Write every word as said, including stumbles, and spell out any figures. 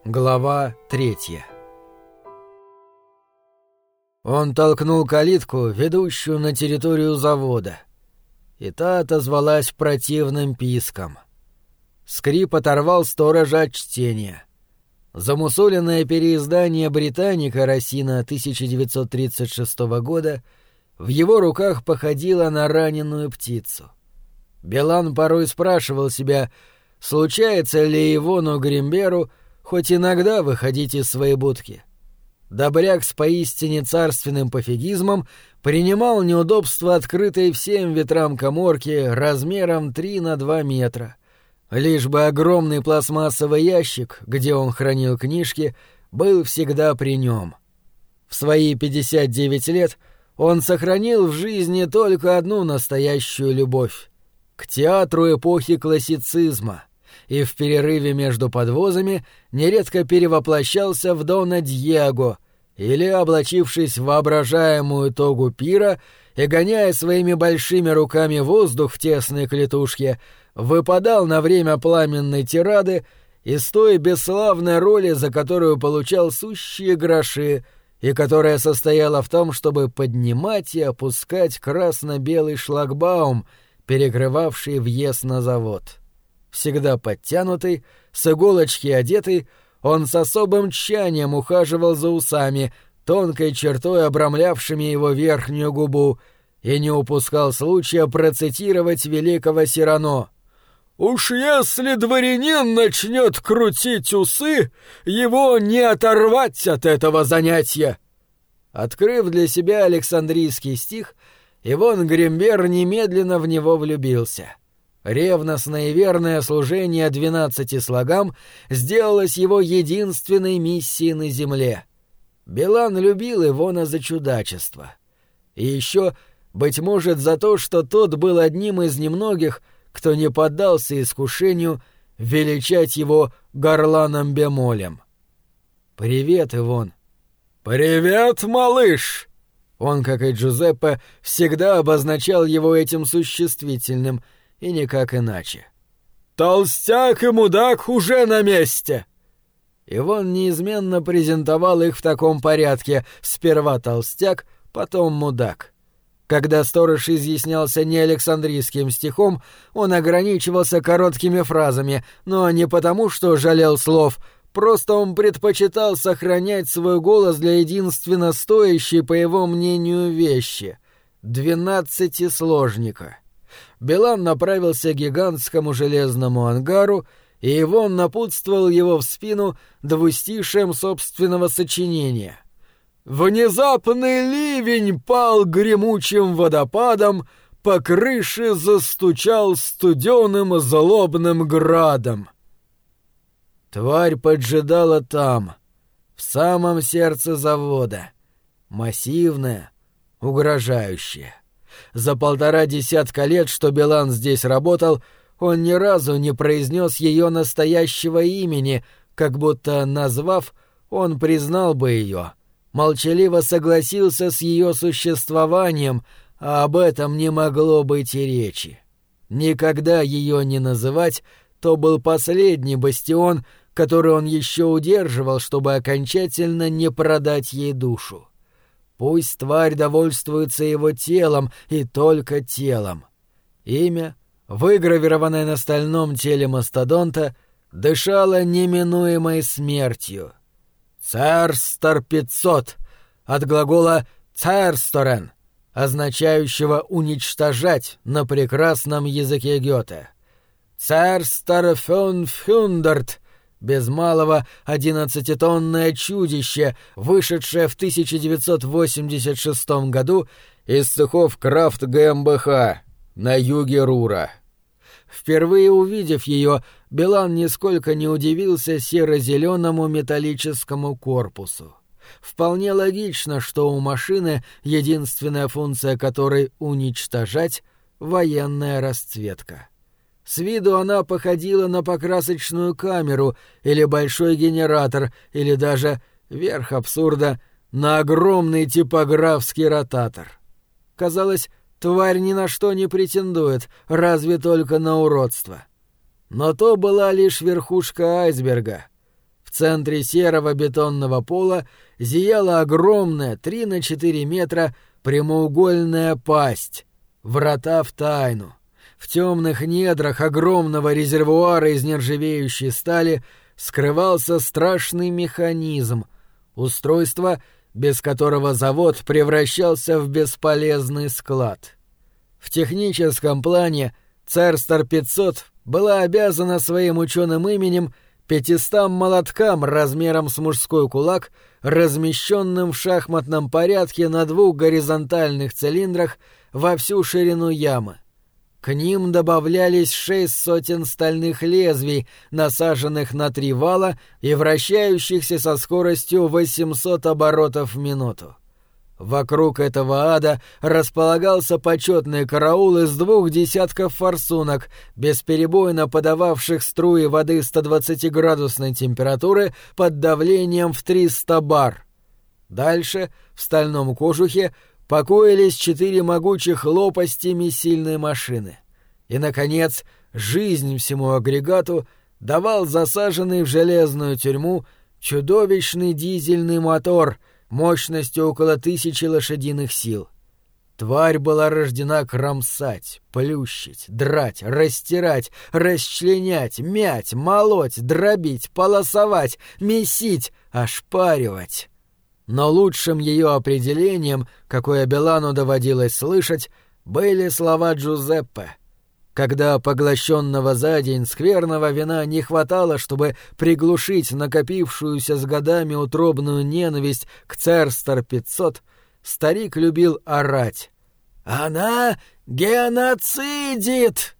Глава третья. Он толкнул калитку, ведущую на территорию завода, и та отозвалась противным писком. Скрип оторвал сторожа от чтения. Замусоленное переиздание «Британика» Рассина тысяча девятьсот тридцать шестого года в его руках походило на раненую птицу. Белан порой спрашивал себя, случается ли Ивону Гримберу хоть иногда выходить из своей будки. Добряк с поистине царственным пофигизмом принимал неудобства открытой всем ветрам каморки размером три на два метра, лишь бы огромный пластмассовый ящик, где он хранил книжки, был всегда при нем. В свои пятьдесят девять лет он сохранил в жизни только одну настоящую любовь — к театру эпохи классицизма, и в перерыве между подвозами нередко перевоплощался в Дона Дьего или, облачившись в воображаемую тогу пира и гоняя своими большими руками воздух в тесной клетушке, выпадал на время пламенной тирады из той бесславной роли, за которую получал сущие гроши, и которая состояла в том, чтобы поднимать и опускать красно-белый шлагбаум, перекрывавший въезд на завод. Всегда подтянутый, с иголочки одетый, он с особым тщанием ухаживал за усами, тонкой чертой обрамлявшими его верхнюю губу, и не упускал случая процитировать великого Сирано: «Уж если дворянин начнет крутить усы, его не оторвать от этого занятия!» Открыв для себя Александрийский стих, Ивон Гримбер немедленно в него влюбился. Ревностное и верное служение двенадцати слогам сделалось его единственной миссией на земле. Белан любил Ивона за чудачество. И еще, быть может, за то, что тот был одним из немногих, кто не поддался искушению величать его горланом-бемолем. «Привет, Ивон». «Привет, малыш!» Он, как и Джузеппе, всегда обозначал его этим существительным — и никак иначе. «Толстяк и мудак уже на месте!» Ивон неизменно презентовал их в таком порядке: сперва толстяк, потом мудак. Когда сторож изъяснялся не Александрийским стихом, он ограничивался короткими фразами, но не потому, что жалел слов, просто он предпочитал сохранять свой голос для единственно стоящей, по его мнению, вещи — двенадцатисложника. Белан направился к гигантскому железному ангару, и Ивон напутствовал его в спину двустишием собственного сочинения. «Внезапный ливень пал гремучим водопадом, по крыше застучал студеным злобным градом». Тварь поджидала там, в самом сердце завода, массивная, угрожающая. За полтора десятка лет, что Белан здесь работал, он ни разу не произнес ее настоящего имени, как будто, назвав, он признал бы ее, молчаливо согласился с ее существованием, а об этом не могло быть и речи. Никогда ее не называть — то был последний бастион, который он еще удерживал, чтобы окончательно не продать ей душу. Пусть тварь довольствуется его телом и только телом. Имя, выгравированное на стальном теле мастодонта, дышало неминуемой смертью. «Церстер пятьсот» от глагола «церсторен», означающего «уничтожать» на прекрасном языке Гёте. «Церстер фюнфюндерт» без малого одиннадцатитонное чудище, вышедшее в тысяча девятьсот восемьдесят шестом году из цехов Крафт ГmbH на юге Рура. Впервые увидев ее, Белан нисколько не удивился серо-зеленому металлическому корпусу. Вполне логично, что у машины, единственная функция которой — уничтожать, военная расцветка. С виду она походила на покрасочную камеру или большой генератор, или даже, верх абсурда, на огромный типографский ротатор. Казалось, тварь ни на что не претендует, разве только на уродство. Но то была лишь верхушка айсберга. В центре серого бетонного пола зияла огромная три на четыре метра прямоугольная пасть — врата в тайну. В темных недрах огромного резервуара из нержавеющей стали скрывался страшный механизм, устройство, без которого завод превращался в бесполезный склад. В техническом плане Церстер пятьсот была обязана своим ученым именем пятистам молоткам размером с мужской кулак, размещенным в шахматном порядке на двух горизонтальных цилиндрах во всю ширину ямы. К ним добавлялись шесть сотен стальных лезвий, насаженных на три вала и вращающихся со скоростью восемьсот оборотов в минуту. Вокруг этого ада располагался почетный караул из двух десятков форсунок, бесперебойно подававших струи воды стодвадцатиградусной температуры под давлением в триста бар. Дальше, в стальном кожухе, покоились четыре могучих лопасти месильной машины. И, наконец, жизнь всему агрегату давал засаженный в железную тюрьму чудовищный дизельный мотор мощностью около тысячи лошадиных сил. Тварь была рождена кромсать, плющить, драть, растирать, расчленять, мять, молоть, дробить, полосовать, месить, ошпаривать. Но лучшим ее определением, какое Белану доводилось слышать, были слова Джузеппе. Когда поглощенного за день скверного вина не хватало, чтобы приглушить накопившуюся с годами утробную ненависть к Церстер пятьсот, старик любил орать: «Она геноцидит!»